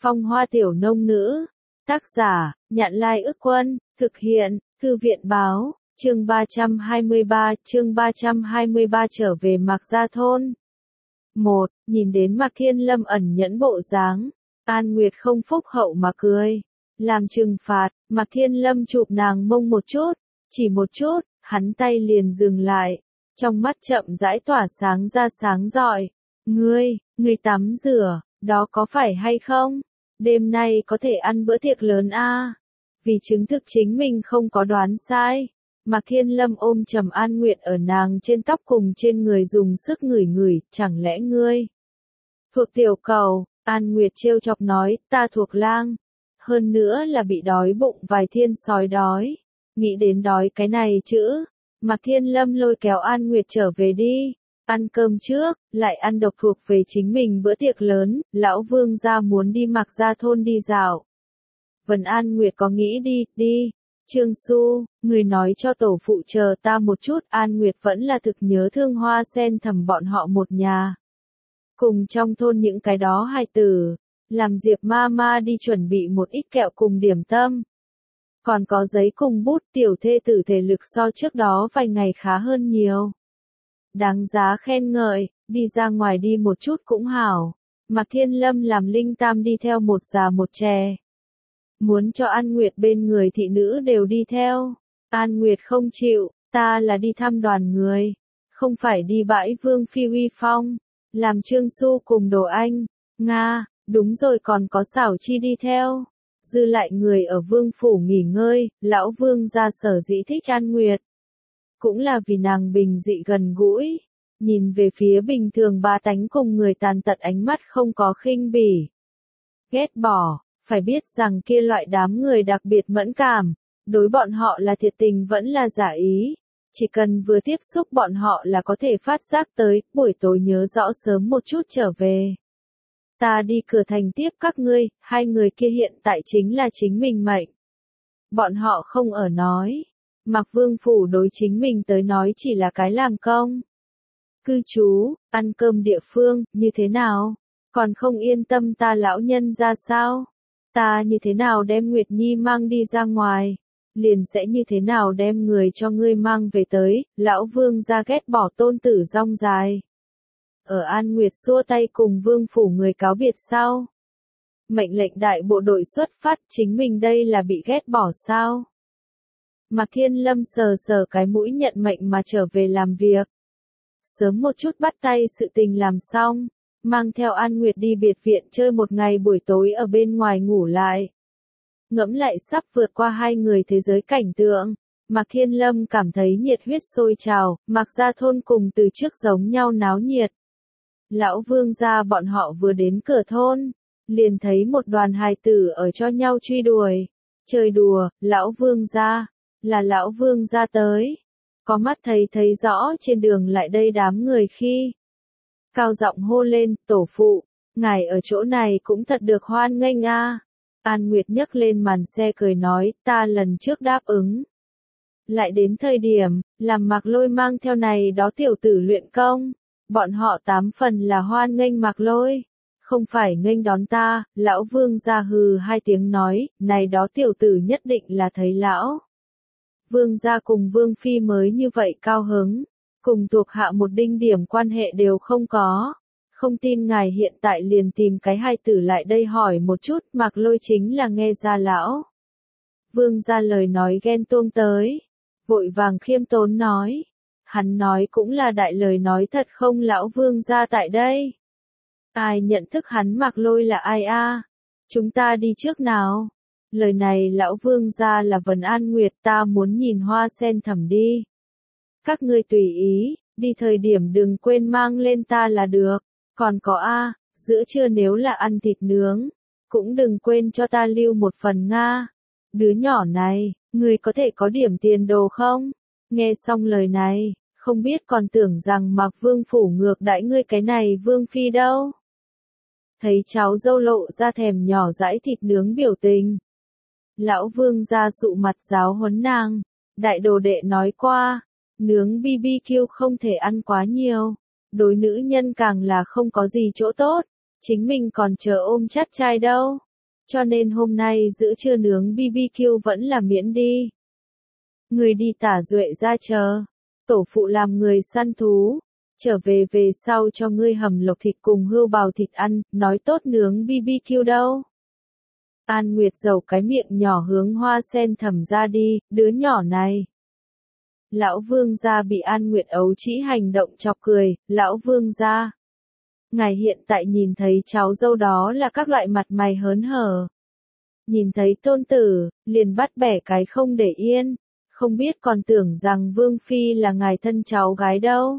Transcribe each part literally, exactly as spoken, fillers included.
Phong hoa tiểu nông nữ. Tác giả, Nhạn Lai Ức Quân, thực hiện, Thư viện Báo, chương ba trăm hai mươi ba, chương ba trăm hai mươi ba trở về Mạc Gia Thôn. một. Nhìn đến Mạc Thiên Lâm ẩn nhẫn bộ dáng, An Nguyệt không phúc hậu mà cười. Làm trừng phạt, Mạc Thiên Lâm chụp nàng mông một chút, chỉ một chút, hắn tay liền dừng lại, trong mắt chậm rãi tỏa sáng ra sáng rọi. Ngươi, ngươi tắm rửa, đó có phải hay không? Đêm nay có thể ăn bữa tiệc lớn a. À? Vì chứng thực chính mình không có đoán sai, Mạc Thiên Lâm ôm trầm An Nguyệt ở nàng trên tóc cùng trên người dùng sức ngửi ngửi, chẳng lẽ ngươi thuộc tiểu cầu? An Nguyệt trêu chọc nói, ta thuộc lang, hơn nữa là bị đói bụng vài thiên sói đói. Nghĩ đến đói cái này chữ, Mạc Thiên Lâm lôi kéo An Nguyệt trở về đi. Ăn cơm trước, lại ăn độc thuộc về chính mình bữa tiệc lớn, lão Vương gia muốn đi Mạc Gia Thôn đi dạo. Vân An Nguyệt có nghĩ đi, đi. Trương Xu, người nói cho tổ phụ chờ ta một chút, An Nguyệt vẫn là thực nhớ thương Hoa Sen Thầm bọn họ một nhà. Cùng trong thôn những cái đó hài tử, làm Diệp ma ma đi chuẩn bị một ít kẹo cùng điểm tâm. Còn có giấy cùng bút, tiểu thê tử thể lực so trước đó vài ngày khá hơn nhiều. Đáng giá khen ngợi, đi ra ngoài đi một chút cũng hảo. Mạc Thiên Lâm làm linh tam đi theo một già một trẻ. Muốn cho An Nguyệt bên người thị nữ đều đi theo. An Nguyệt không chịu, ta là đi thăm đoàn người, không phải đi bãi Vương Phi uy phong. Làm Trương Xu cùng Đồ Anh, Nga, đúng rồi còn có Xảo Chi đi theo. Dư lại người ở Vương Phủ nghỉ ngơi, lão Vương gia sở dĩ thích An Nguyệt. Cũng là vì nàng bình dị gần gũi, nhìn về phía bình thường ba tánh cùng người tàn tật ánh mắt không có khinh bỉ, ghét bỏ, phải biết rằng kia loại đám người đặc biệt mẫn cảm, đối bọn họ là thiệt tình vẫn là giả ý, chỉ cần vừa tiếp xúc bọn họ là có thể phát giác tới, buổi tối nhớ rõ sớm một chút trở về. Ta đi cửa thành tiếp các ngươi, hai người kia hiện tại chính là chính mình mệnh. Bọn họ không ở nói. Mạc Vương Phủ đối chính mình tới nói chỉ là cái làm công. Cư trú, ăn cơm địa phương, như thế nào? Còn không yên tâm ta lão nhân ra sao? Ta như thế nào đem Nguyệt Nhi mang đi ra ngoài? Liền sẽ như thế nào đem người cho ngươi mang về tới? Lão Vương ra ghét bỏ tôn tử rong dài. Ở An Nguyệt xua tay cùng Vương Phủ người cáo biệt sau. Mệnh lệnh đại bộ đội xuất phát, chính mình đây là bị ghét bỏ sao? Mạc Thiên Lâm sờ sờ cái mũi nhận mệnh mà trở về làm việc. Sớm một chút bắt tay sự tình làm xong, mang theo An Nguyệt đi biệt viện chơi một ngày buổi tối ở bên ngoài ngủ lại. Ngẫm lại sắp vượt qua hai người thế giới cảnh tượng, Mạc Thiên Lâm cảm thấy nhiệt huyết sôi trào, Mạc Gia Thôn cùng từ trước giống nhau náo nhiệt. Lão Vương gia bọn họ vừa đến cửa thôn, liền thấy một đoàn hài tử ở cho nhau truy đuổi. Chơi đùa, Lão Vương gia. Là lão Vương gia tới. Có mắt thấy thấy rõ trên đường lại đây đám người khi. Cao giọng hô lên, tổ phụ, ngài ở chỗ này cũng thật được hoan nghênh a. An Nguyệt nhấc lên màn xe cười nói, ta lần trước đáp ứng. Lại đến thời điểm, làm Mạc Lôi mang theo này đó tiểu tử luyện công. Bọn họ tám phần là hoan nghênh Mạc Lôi. Không phải nghênh đón ta, lão Vương gia hừ hai tiếng nói, này đó tiểu tử nhất định là thấy lão Vương gia cùng Vương Phi mới như vậy cao hứng, cùng thuộc hạ một đinh điểm quan hệ đều không có. Không tin ngài hiện tại liền tìm cái hai tử lại đây hỏi một chút, Mạc Lôi chính là nghe ra lão Vương gia lời nói ghen tuông tới, vội vàng khiêm tốn nói. Hắn nói cũng là đại lời nói thật không lão Vương gia tại đây. Ai nhận thức hắn Mạc Lôi là ai a? À? Chúng ta đi trước nào. Lời này lão Vương gia là Vân An Nguyệt, ta muốn nhìn Hoa Sen Thầm đi. Các ngươi tùy ý, đi thời điểm đừng quên mang lên ta là được. Còn có a, à, giữa trưa nếu là ăn thịt nướng, cũng đừng quên cho ta lưu một phần nga. Đứa nhỏ này, người có thể có điểm tiền đồ không? Nghe xong lời này, không biết còn tưởng rằng Mạc Vương Phủ ngược đãi ngươi cái này Vương Phi đâu. Thấy cháu dâu lộ ra thèm nhỏ dãi thịt nướng biểu tình. Lão Vương ra sụ mặt giáo huấn nàng, đại đồ đệ nói qua, nướng bi bi kiu không thể ăn quá nhiều, đối nữ nhân càng là không có gì chỗ tốt, chính mình còn chờ ôm chắt trai đâu. cho nên hôm nay giữa trưa nướng bê bê kiu vẫn là miễn đi. Người đi tả duệ ra chờ, tổ phụ làm người săn thú, trở về về sau cho ngươi hầm lộc thịt cùng hươu bào thịt ăn, nói tốt nướng bê bê kiu đâu. An Nguyệt giầu cái miệng nhỏ hướng Hoa Sen Thầm ra đi, đứa nhỏ này. Lão Vương gia bị An Nguyệt ấu trĩ hành động chọc cười, lão Vương gia. Ngài hiện tại nhìn thấy cháu dâu đó là các loại mặt mày hớn hở. Nhìn thấy tôn tử, liền bắt bẻ cái không để yên, không biết còn tưởng rằng Vương Phi là ngài thân cháu gái đâu.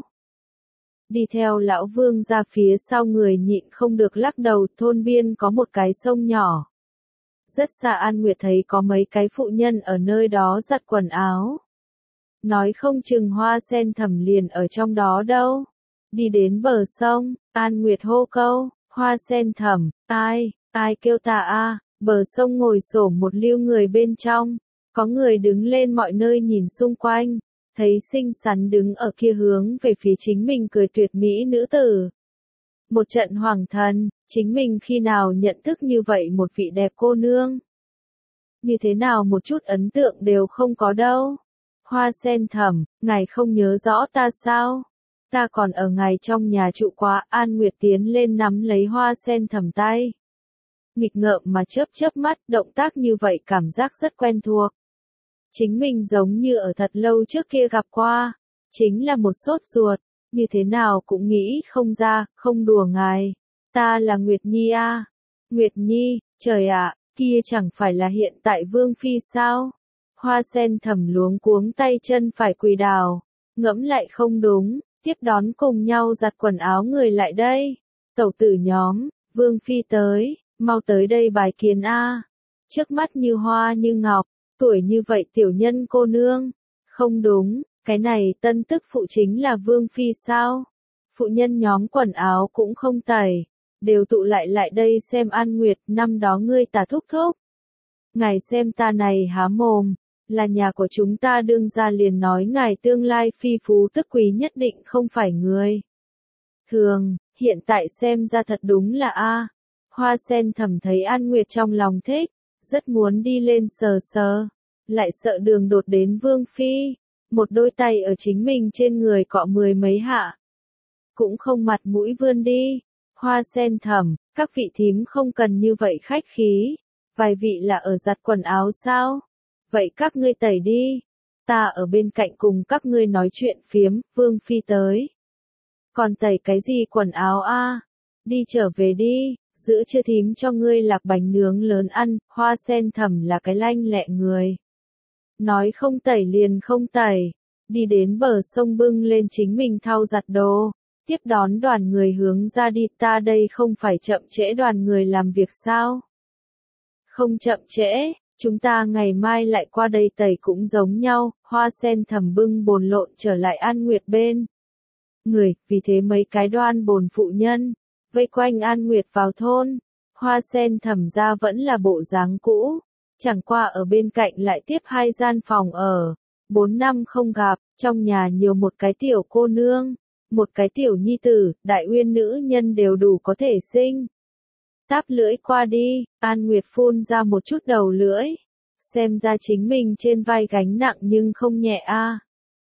Đi theo lão Vương ra phía sau người nhịn không được lắc đầu, thôn biên có một cái sông nhỏ. Rất xa An Nguyệt thấy có mấy cái phụ nhân ở nơi đó giặt quần áo. Nói không chừng Hoa Sen Thầm liền ở trong đó đâu. Đi đến bờ sông, An Nguyệt hô câu, Hoa Sen Thầm, ai, ai kêu ta a? Bờ sông ngồi xổm một liêu người bên trong, có người đứng lên mọi nơi nhìn xung quanh, thấy xinh xắn đứng ở kia hướng về phía chính mình cười tuyệt mỹ nữ tử. Một trận hoàng thần, chính mình khi nào nhận thức như vậy một vị đẹp cô nương. Như thế nào một chút ấn tượng đều không có đâu. Hoa Sen Thầm, ngài không nhớ rõ ta sao? Ta còn ở ngài trong nhà trụ quá. An Nguyệt tiến lên nắm lấy Hoa Sen Thầm tay. Nghịch ngợm mà chớp chớp mắt, động tác như vậy cảm giác rất quen thuộc. Chính mình giống như ở thật lâu trước kia gặp qua. Chính là một sốt ruột, như thế nào cũng nghĩ không ra, không đùa ngài. Ta là Nguyệt Nhi a. À? Nguyệt Nhi, trời ạ, kia chẳng phải là hiện tại Vương Phi sao? Hoa Sen Thầm luống cuống tay chân phải quỳ đào, ngẫm lại không đúng, tiếp đón cùng nhau giặt quần áo người lại đây. Tẩu tử nhóm, Vương Phi tới, mau tới đây bài kiến a. Trước mắt như hoa như ngọc, tuổi như vậy tiểu nhân cô nương. Không đúng, cái này tân tức phụ chính là Vương Phi sao? Phụ nhân nhóm quần áo cũng không tẩy, đều tụ lại lại đây xem An Nguyệt, năm đó ngươi tà thúc thúc. Ngài xem ta này há mồm, là nhà của chúng ta đương ra liền nói ngài tương lai phi phú tức quý nhất định không phải người thường, hiện tại xem ra thật đúng là a. Hoa Sen Thầm thấy An Nguyệt trong lòng thích, rất muốn đi lên sờ sờ, lại sợ đường đột đến Vương Phi, một đôi tay ở chính mình trên người cọ mười mấy hạ. Cũng không mặt mũi vươn đi. Hoa Sen Thầm, các vị thím không cần như vậy khách khí, vài vị là ở giặt quần áo sao? Vậy các ngươi tẩy đi, ta ở bên cạnh cùng các ngươi nói chuyện phiếm. Vương Phi tới. Còn tẩy cái gì quần áo a? Đi trở về đi, giữa trưa thím cho ngươi lạc bánh nướng lớn ăn. Hoa Sen Thầm là cái lanh lẹ người. Nói không tẩy liền không tẩy, đi đến bờ sông bưng lên chính mình thau giặt đồ, tiếp đón đoàn người hướng ra đi. Ta đây không phải chậm trễ đoàn người làm việc sao? Không chậm trễ. Chúng ta ngày mai lại qua đây tẩy cũng giống nhau. Hoa Sen Thầm bưng bồn lộn trở lại An Nguyệt bên người, vì thế mấy cái đoan bồn phụ nhân vây quanh An Nguyệt vào thôn. Hoa Sen Thầm ra vẫn là bộ dáng cũ, chẳng qua ở bên cạnh lại tiếp hai gian phòng ở. Bốn năm không gặp, trong nhà nhiều một cái tiểu cô nương, một cái tiểu nhi tử, đại uyên nữ nhân đều đủ có thể sinh. Táp lưỡi qua đi, An Nguyệt phun ra một chút đầu lưỡi. Xem ra chính mình trên vai gánh nặng nhưng không nhẹ a. À.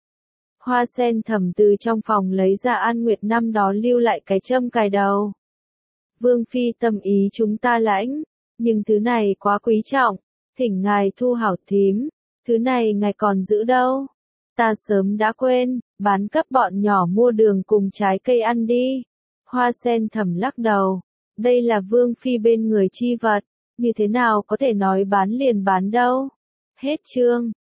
Hoa Sen Thầm từ trong phòng lấy ra An Nguyệt năm đó lưu lại cái châm cài đầu. Vương Phi tâm ý chúng ta lãnh, nhưng thứ này quá quý trọng, thỉnh ngài thu hảo thím, thứ này ngài còn giữ đâu. Ta sớm đã quên, bán cấp bọn nhỏ mua đường cùng trái cây ăn đi. Hoa Sen Thầm lắc đầu. Đây là Vương Phi bên người chi vật, như thế nào có thể nói bán liền bán đâu. Hết chương.